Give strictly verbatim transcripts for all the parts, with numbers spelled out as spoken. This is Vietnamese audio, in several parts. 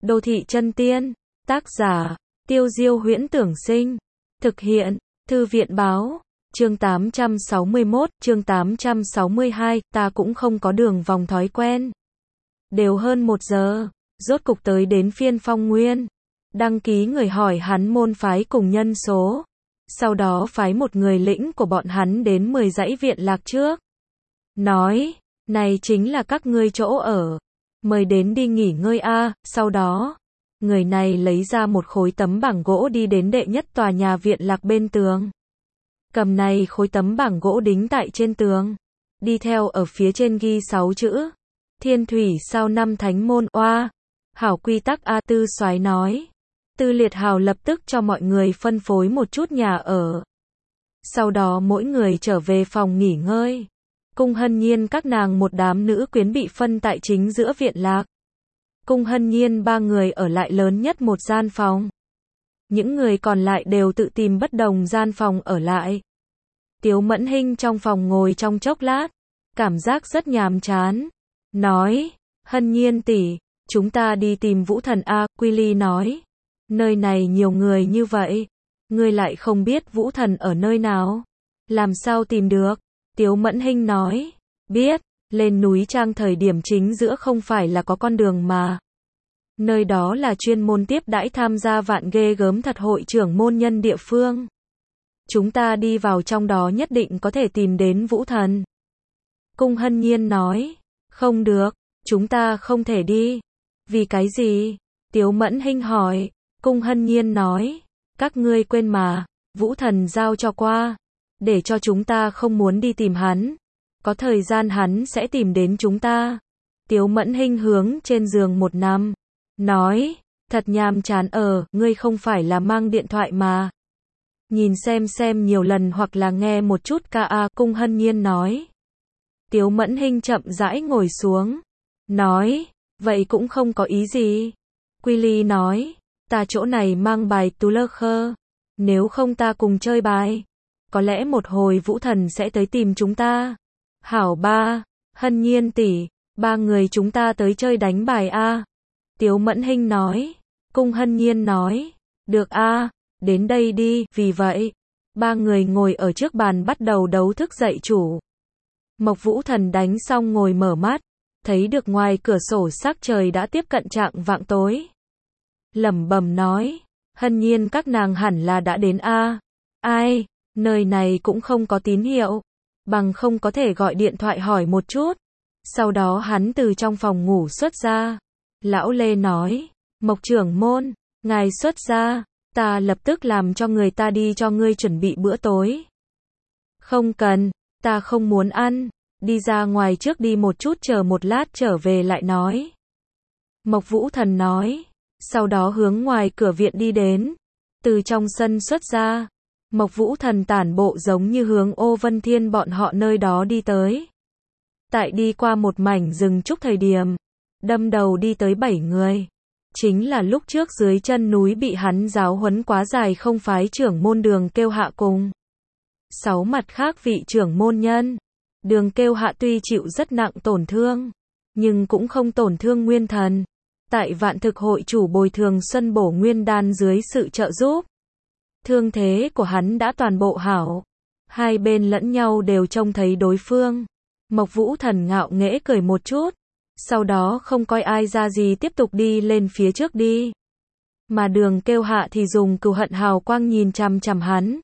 Đô thị chân tiên. Tác giả, Tiêu Diêu Huyễn Tưởng Sinh. Thực hiện, Thư viện Báo. Chương tám trăm sáu mươi mốt, chương tám trăm sáu mươi hai, ta cũng không có đường vòng thói quen. Đều hơn một giờ, rốt cục tới đến phiên Phong Nguyên. Đăng ký người hỏi hắn môn phái cùng nhân số. Sau đó phái một người lĩnh của bọn hắn đến mười dãy viện lạc trước. Nói, này chính là các ngươi chỗ ở. Mời đến đi nghỉ ngơi a. Sau đó, người này lấy ra một khối tấm bảng gỗ đi đến đệ nhất tòa nhà viện lạc bên tường. Cầm này khối tấm bảng gỗ đính tại trên tường. Đi theo ở phía trên ghi sáu chữ. Thiên thủy sao năm thánh môn oa. Hảo quy tắc A. Tư soái nói. Tư Liệt Hào lập tức cho mọi người phân phối một chút nhà ở. Sau đó mỗi người trở về phòng nghỉ ngơi. Cung Hân Nhiên các nàng một đám nữ quyến bị phân tại chính giữa viện lạc. Cung Hân Nhiên ba người ở lại lớn nhất một gian phòng. Những người còn lại đều tự tìm bất đồng gian phòng ở lại. Tiếu Mẫn Hinh trong phòng ngồi trong chốc lát, cảm giác rất nhàm chán. Nói, Hân Nhiên tỷ, chúng ta đi tìm Vũ Thần a. Quy Ly nói, nơi này nhiều người như vậy, ngươi lại không biết Vũ Thần ở nơi nào, làm sao tìm được? Tiếu Mẫn Hinh nói, biết, lên núi Trang thời điểm chính giữa không phải là có con đường mà. Nơi đó là chuyên môn tiếp đãi tham gia vạn ghê gớm thật hội trưởng môn nhân địa phương. Chúng ta đi vào trong đó nhất định có thể tìm đến Vũ Thần. Cung Hân Nhiên nói, không được, chúng ta không thể đi. Vì cái gì? Tiếu Mẫn Hinh hỏi. Cung Hân Nhiên nói, các ngươi quên mà, Vũ Thần giao cho qua, để cho chúng ta không muốn đi tìm hắn. Có thời gian hắn sẽ tìm đến chúng ta. Tiếu Mẫn Hinh hướng trên giường một nằm, nói, thật nhàm chán ở, ngươi không phải là mang điện thoại mà. Nhìn xem xem nhiều lần hoặc là nghe một chút ca a. Cung Hân Nhiên nói. Tiếu Mẫn Hinh chậm rãi ngồi xuống, nói, vậy cũng không có ý gì. Quy Ly nói, ta chỗ này mang bài tú lơ khơ, nếu không ta cùng chơi bài, có lẽ một hồi Vũ Thần sẽ tới tìm chúng ta. Hảo ba, Hân Nhiên tỷ, ba người chúng ta tới chơi đánh bài a. Tiếu Mẫn Hinh nói. Cung Hân Nhiên nói, được a, đến đây đi. Vì vậy, ba người ngồi ở trước bàn bắt đầu đấu thức dậy chủ. Mộc Vũ Thần đánh xong ngồi mở mắt, thấy được ngoài cửa sổ sắc trời đã tiếp cận trạng vạng tối. Lẩm bẩm nói, Hân Nhiên các nàng hẳn là đã đến a. Ai, nơi này cũng không có tín hiệu, bằng không có thể gọi điện thoại hỏi một chút. Sau đó hắn từ trong phòng ngủ xuất ra. Lão Lê nói, Mộc trưởng môn, ngài xuất ra, ta lập tức làm cho người ta đi cho ngươi chuẩn bị bữa tối. Không cần, ta không muốn ăn, đi ra ngoài trước đi một chút chờ một lát trở về lại nói. Mộc Vũ Thần nói, sau đó hướng ngoài cửa viện đi đến, từ trong sân xuất ra. Mộc Vũ Thần tản bộ giống như hướng Ô Vân Thiên bọn họ nơi đó đi tới. Tại đi qua một mảnh rừng trúc thời điểm, đâm đầu đi tới bảy người. Chính là lúc trước dưới chân núi bị hắn giáo huấn quá dài không phái trưởng môn Đường Kêu Hạ cùng sáu mặt khác vị trưởng môn nhân. Đường Kêu Hạ tuy chịu rất nặng tổn thương, nhưng cũng không tổn thương nguyên thần. Tại Vạn Thực hội chủ bồi thường xuân bổ nguyên đan dưới sự trợ giúp, thương thế của hắn đã toàn bộ hảo. Hai bên lẫn nhau đều trông thấy đối phương. Mộc Vũ Thần ngạo nghễ cười một chút, sau đó không coi ai ra gì tiếp tục đi lên phía trước đi. Mà Đường Kêu Hạ thì dùng cừu hận hào quang nhìn chằm chằm hắn.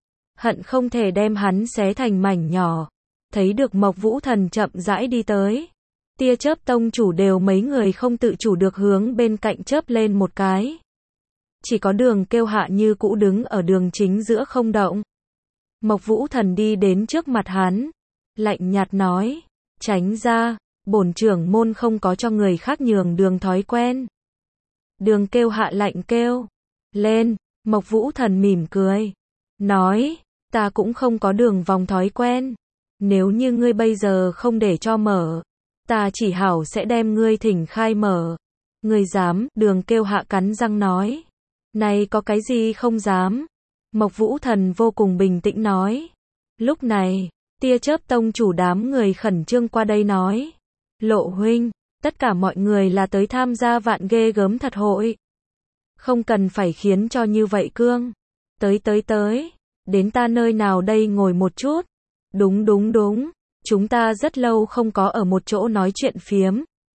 Hận không thể đem hắn xé thành mảnh nhỏ. Thấy được Mộc Vũ Thần chậm rãi đi tới. Tia chớp tông chủ đều mấy người không tự chủ được hướng bên cạnh chớp lên một cái. Chỉ có Đường Kêu Hạ như cũ đứng ở đường chính giữa không động. Mộc Vũ Thần đi đến trước mặt hắn, lạnh nhạt nói, tránh ra, bổn trưởng môn không có cho người khác nhường đường thói quen. Đường Kêu Hạ lạnh kêu lên. Mộc Vũ Thần mỉm cười, nói, ta cũng không có đường vòng thói quen. Nếu như ngươi bây giờ không để cho mở, ta chỉ hảo sẽ đem ngươi thỉnh khai mở. Ngươi dám? Đường Kêu Hạ cắn răng nói. Này có cái gì không dám? Mộc Vũ Thần vô cùng bình tĩnh nói. Lúc này, tia chớp tông chủ đám người khẩn trương qua đây nói, Lộ huynh, Tất cả mọi người là tới tham gia Vạn Ghê Gớm Thật hội. Không cần phải khiến cho như vậy Cương. Tới tới tới, đến ta nơi nào đây ngồi một chút. Đúng đúng đúng, chúng ta rất lâu không có ở một chỗ nói chuyện phiếm.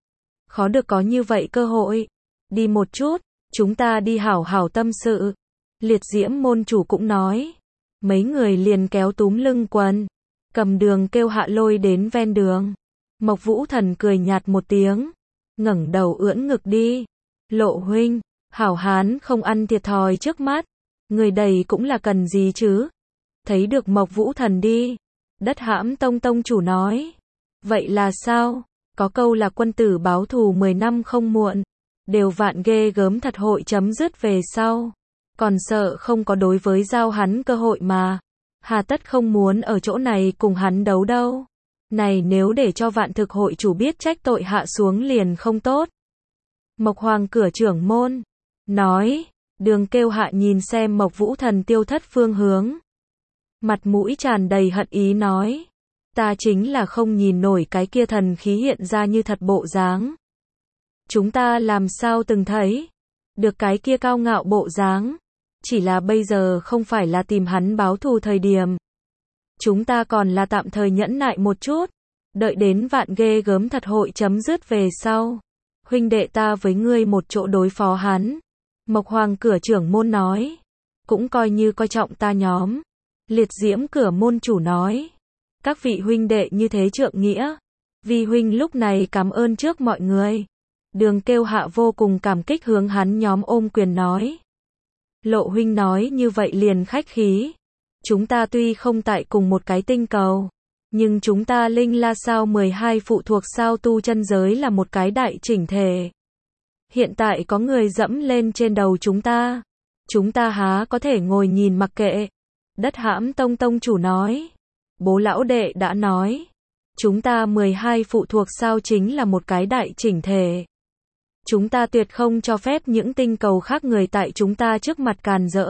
Khó được có như vậy cơ hội. Đi một chút, chúng ta đi hảo hảo tâm sự. Liệt Diễm môn chủ cũng nói. Mấy người liền kéo túm lưng quần, cầm Đường Kêu Hạ lôi đến ven đường. Mộc Vũ Thần cười nhạt một tiếng, ngẩng đầu ưỡn ngực đi. Lộ huynh, hảo hán không ăn thiệt thòi trước mắt, người đầy cũng là cần gì chứ? Thấy được Mộc Vũ Thần đi, Đất Hãm Tông tông chủ nói. Vậy là sao? Có câu là quân tử báo thù mười năm không muộn, đều Vạn Ghê Gớm Thật hội chấm dứt về sau. Còn sợ không có đối với giao hắn cơ hội mà. Hà tất không muốn ở chỗ này cùng hắn đấu đâu. Này nếu để cho Vạn Thực hội chủ biết trách tội hạ xuống liền không tốt. Mộc Hoàng cửa trưởng môn nói. Đường Kêu Hạ nhìn xem Mộc Vũ Thần tiêu thất phương hướng, mặt mũi tràn đầy hận ý nói. Ta chính là không nhìn nổi cái kia thần khí hiện ra như thật bộ dáng. Chúng ta làm sao từng thấy được cái kia cao ngạo bộ dáng. Chỉ là bây giờ không phải là tìm hắn báo thù thời điểm. Chúng ta còn là tạm thời nhẫn nại một chút. Đợi đến Vạn Ghê Gớm Thật hội chấm dứt về sau. Huynh đệ ta với ngươi một chỗ đối phó hắn. Mộc Hoàng cửa trưởng môn nói. Cũng coi như coi trọng ta nhóm. Liệt Diễm cửa môn chủ nói. Các vị huynh đệ như thế trượng nghĩa. Vì huynh lúc này cảm ơn trước mọi người. Đường Kêu Hạ vô cùng cảm kích hướng hắn nhóm ôm quyền nói. Lộ huynh nói như vậy liền khách khí. Chúng ta tuy không tại cùng một cái tinh cầu, nhưng chúng ta Linh La Sao mười hai phụ thuộc sao tu chân giới là một cái đại chỉnh thể. Hiện tại có người dẫm lên trên đầu chúng ta. Chúng ta há có thể ngồi nhìn mặc kệ. Đất Hãm Tông tông chủ nói. Bố lão đệ đã nói. Chúng ta mười hai phụ thuộc sao chính là một cái đại chỉnh thể. Chúng ta tuyệt không cho phép những tinh cầu khác người tại chúng ta trước mặt càn rỡ.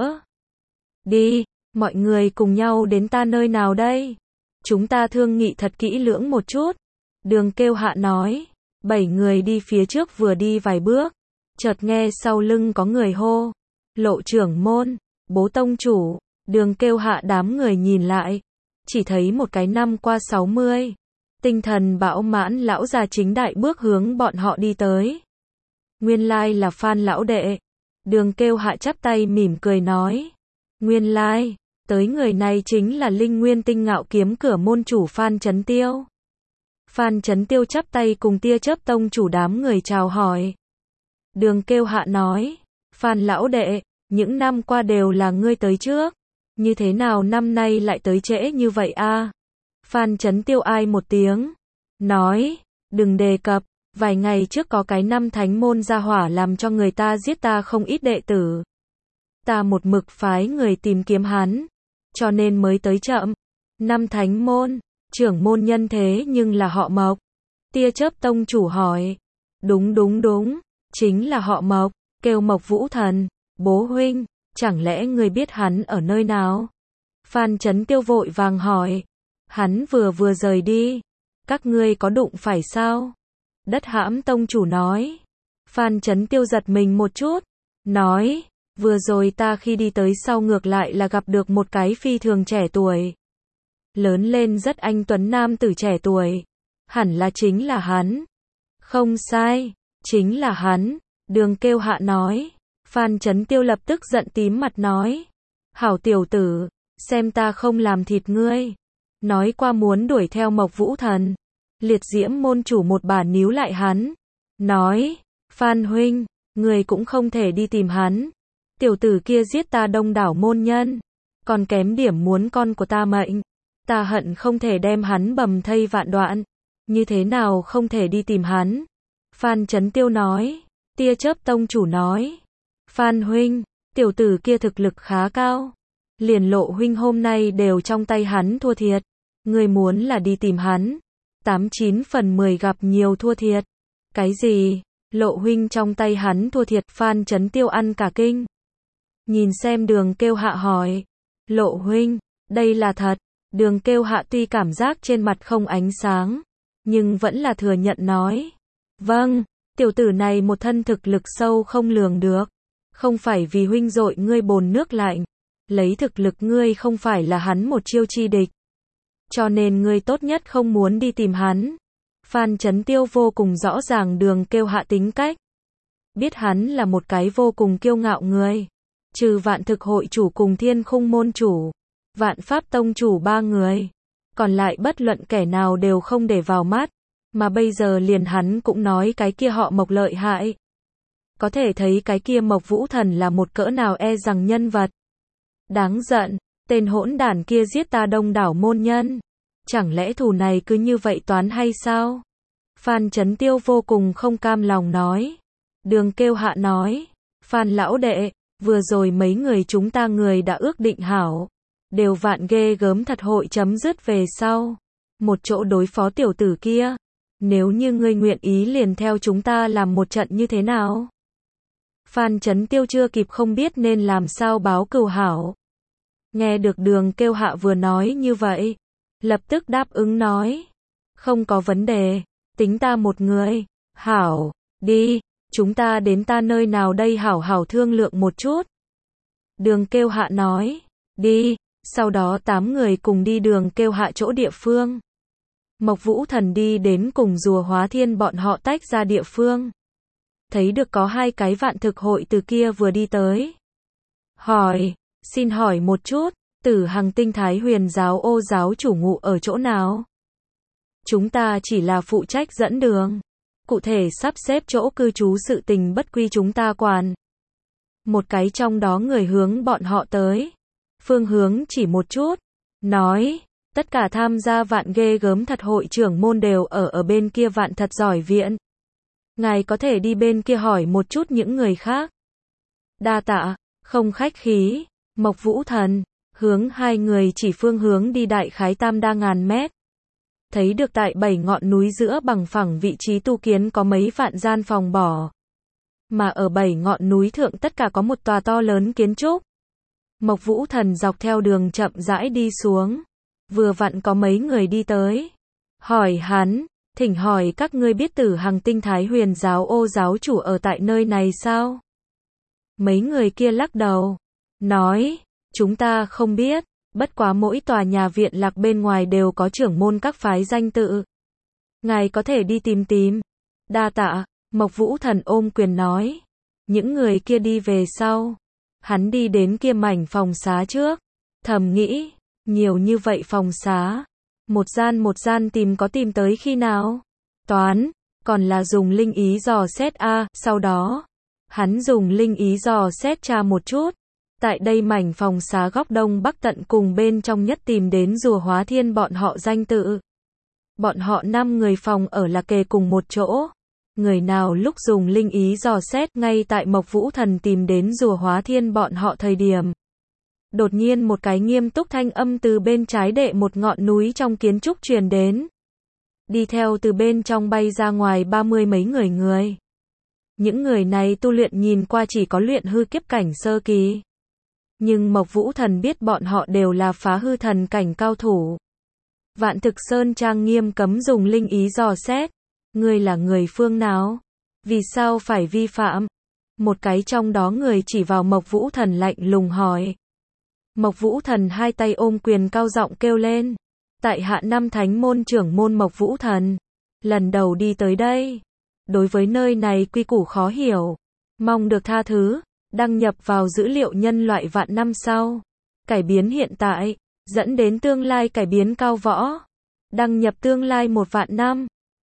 Đi, mọi người cùng nhau đến ta nơi nào đây? Chúng ta thương nghị thật kỹ lưỡng một chút. Đường Kêu Hạ nói. Bảy người đi phía trước vừa đi vài bước. Chợt nghe sau lưng có người hô. Lộ trưởng môn, bố tông chủ. Đường Kêu Hạ đám người nhìn lại. Chỉ thấy một cái năm qua sáu mươi. Tinh thần bão mãn lão già chính đại bước hướng bọn họ đi tới. Nguyên lai là Phan lão đệ. Đường Kêu Hạ chắp tay mỉm cười nói. Nguyên lai, tới người này chính là Linh Nguyên Tinh Ngạo Kiếm cửa môn chủ Phan Chấn Tiêu. Phan Chấn Tiêu chắp tay cùng Tia Chớp tông chủ đám người chào hỏi. Đường Kêu Hạ nói. Phan lão đệ, những năm qua đều là ngươi tới trước. Như thế nào năm nay lại tới trễ như vậy a? Phan Chấn Tiêu ai một tiếng. Nói. Đừng đề cập. Vài ngày trước có cái năm thánh môn ra hỏa làm cho người ta giết ta không ít đệ tử. Ta một mực phái người tìm kiếm hắn. Cho nên mới tới chậm. Năm thánh môn. Trưởng môn nhân thế nhưng là họ Mộc. Tia Chớp tông chủ hỏi. Đúng đúng đúng. Chính là họ Mộc. Kêu Mộc Vũ Thần. Bố huynh. Chẳng lẽ người biết hắn ở nơi nào? Phan Chấn Tiêu vội vàng hỏi. Hắn vừa vừa rời đi. Các ngươi có đụng phải sao? Đất Hãm tông chủ nói. Phan Chấn Tiêu giật mình một chút. Nói. Vừa rồi ta khi đi tới sau ngược lại là gặp được một cái phi thường trẻ tuổi. Lớn lên rất anh tuấn nam tử trẻ tuổi. Hẳn là chính là hắn. Không sai. Chính là hắn. Đường Kêu Hạ nói. Phan Chấn Tiêu lập tức giận tím mặt nói. Hảo tiểu tử. Xem ta không làm thịt ngươi. Nói qua muốn đuổi theo Mộc Vũ Thần. Liệt Diễm môn chủ một bà níu lại hắn. Nói. Phan huynh. Người cũng không thể đi tìm hắn. Tiểu tử kia giết ta đông đảo môn nhân. Còn kém điểm muốn con của ta mệnh. Ta hận không thể đem hắn bầm thây vạn đoạn. Như thế nào không thể đi tìm hắn? Phan Chấn Tiêu nói. Tia Chớp tông chủ nói. Phan huynh. Tiểu tử kia thực lực khá cao. Liền Lộ huynh hôm nay đều trong tay hắn thua thiệt. Người muốn là đi tìm hắn. Tám chín phần mười gặp nhiều thua thiệt. Cái gì? Lộ huynh trong tay hắn thua thiệt. Phan Chấn Tiêu ăn cả kinh. Nhìn xem Đường Kêu Hạ hỏi. Lộ huynh. Đây là thật. Đường Kêu Hạ tuy cảm giác trên mặt không ánh sáng. Nhưng vẫn là thừa nhận nói. Vâng, tiểu tử này một thân thực lực sâu không lường được. Không phải vì huynh dội ngươi bồn nước lạnh. Lấy thực lực ngươi không phải là hắn một chiêu chi địch. Cho nên ngươi tốt nhất không muốn đi tìm hắn. Phan Chấn Tiêu vô cùng rõ ràng Đường Kêu Hạ tính cách. Biết hắn là một cái vô cùng kiêu ngạo người. Trừ Vạn Thực hội chủ cùng Thiên Khung môn chủ, Vạn Pháp tông chủ ba người. Còn lại bất luận kẻ nào đều không để vào mắt. Mà bây giờ liền hắn cũng nói cái kia họ Mộc lợi hại. Có thể thấy cái kia Mộc Vũ Thần là một cỡ nào e rằng nhân vật. Đáng giận, tên hỗn đản kia giết ta đông đảo môn nhân. Chẳng lẽ thù này cứ như vậy toán hay sao? Phan Chấn Tiêu vô cùng không cam lòng nói. Đường Kêu Hạ nói. Phan lão đệ, vừa rồi mấy người chúng ta người đã ước định hảo. Đều vạn ghê gớm thật hội chấm dứt về sau. Một chỗ đối phó tiểu tử kia. Nếu như ngươi nguyện ý liền theo chúng ta làm một trận như thế nào? Phan Chấn Tiêu chưa kịp không biết nên làm sao báo cừu hảo. Nghe được Đường Kêu Hạ vừa nói như vậy. Lập tức đáp ứng nói. Không có vấn đề, tính ta một người. Hảo, đi, chúng ta đến ta nơi nào đây hảo hảo thương lượng một chút. Đường Kêu Hạ nói. Đi, sau đó tám người cùng đi Đường Kêu Hạ chỗ địa phương. Mộc Vũ Thần đi đến cùng Rùa Hóa Thiên bọn họ tách ra địa phương. Thấy được có hai cái Vạn Thực hội từ kia vừa đi tới. Hỏi, xin hỏi một chút, Tử Hằng Tinh Thái Huyền giáo ô giáo chủ ngụ ở chỗ nào? Chúng ta chỉ là phụ trách dẫn đường. Cụ thể sắp xếp chỗ cư trú sự tình bất quy chúng ta quản. Một cái trong đó người hướng bọn họ tới. Phương hướng chỉ một chút. Nói, tất cả tham gia Vạn ghê gớm thật hội trưởng môn đều ở ở bên kia Vạn thật giỏi viện. Ngài có thể đi bên kia hỏi một chút những người khác. Đa tạ, không khách khí. Mộc Vũ Thần hướng hai người chỉ phương hướng đi đại khái tam đa ngàn mét. Thấy được tại bảy ngọn núi giữa bằng phẳng vị trí tu kiến có mấy vạn gian phòng bỏ. Mà ở bảy ngọn núi thượng tất cả có một tòa to lớn kiến trúc. Mộc Vũ Thần dọc theo đường chậm rãi đi xuống. Vừa vặn có mấy người đi tới. Hỏi hắn, thỉnh hỏi các ngươi biết Tử Hằng Tinh Thái Huyền giáo ô giáo chủ ở tại nơi này sao? Mấy người kia lắc đầu. Nói, chúng ta không biết, bất quá mỗi tòa nhà viện lạc bên ngoài đều có trưởng môn các phái danh tự. Ngài có thể đi tìm tìm. Đa tạ, Mộc Vũ Thần ôm quyền nói. Những người kia đi về sau. Hắn đi đến kia mảnh phòng xá trước. Thầm nghĩ, nhiều như vậy phòng xá. Một gian một gian tìm có tìm tới khi nào? Toán, còn là dùng linh ý dò xét a, sau đó. Hắn dùng linh ý dò xét tra một chút. Tại đây mảnh phòng xá góc đông bắc tận cùng bên trong nhất tìm đến Rùa Hóa Thiên bọn họ danh tự. Bọn họ năm người phòng ở là kề cùng một chỗ. Người nào lúc dùng linh ý dò xét ngay tại Mộc Vũ Thần tìm đến Rùa Hóa Thiên bọn họ thời điểm. Đột nhiên một cái nghiêm túc thanh âm từ bên trái đệ một ngọn núi trong kiến trúc truyền đến. Đi theo từ bên trong bay ra ngoài ba mươi mấy người người. Những người này tu luyện nhìn qua chỉ có luyện hư kiếp cảnh sơ kỳ. Nhưng Mộc Vũ Thần biết bọn họ đều là phá hư thần cảnh cao thủ. Vạn Thực Sơn trang nghiêm cấm dùng linh ý dò xét. Ngươi là người phương nào? Vì sao phải vi phạm? Một cái trong đó người chỉ vào Mộc Vũ Thần lạnh lùng hỏi. Mộc Vũ Thần hai tay ôm quyền cao giọng kêu lên. Tại hạ năm thánh môn trưởng môn Mộc Vũ Thần. Lần đầu đi tới đây. Đối với nơi này quy củ khó hiểu. Mong được tha thứ. Đăng nhập vào dữ liệu nhân loại vạn năm sau. Cải biến hiện tại. Dẫn đến tương lai cải biến cao võ. Đăng nhập tương lai một vạn năm.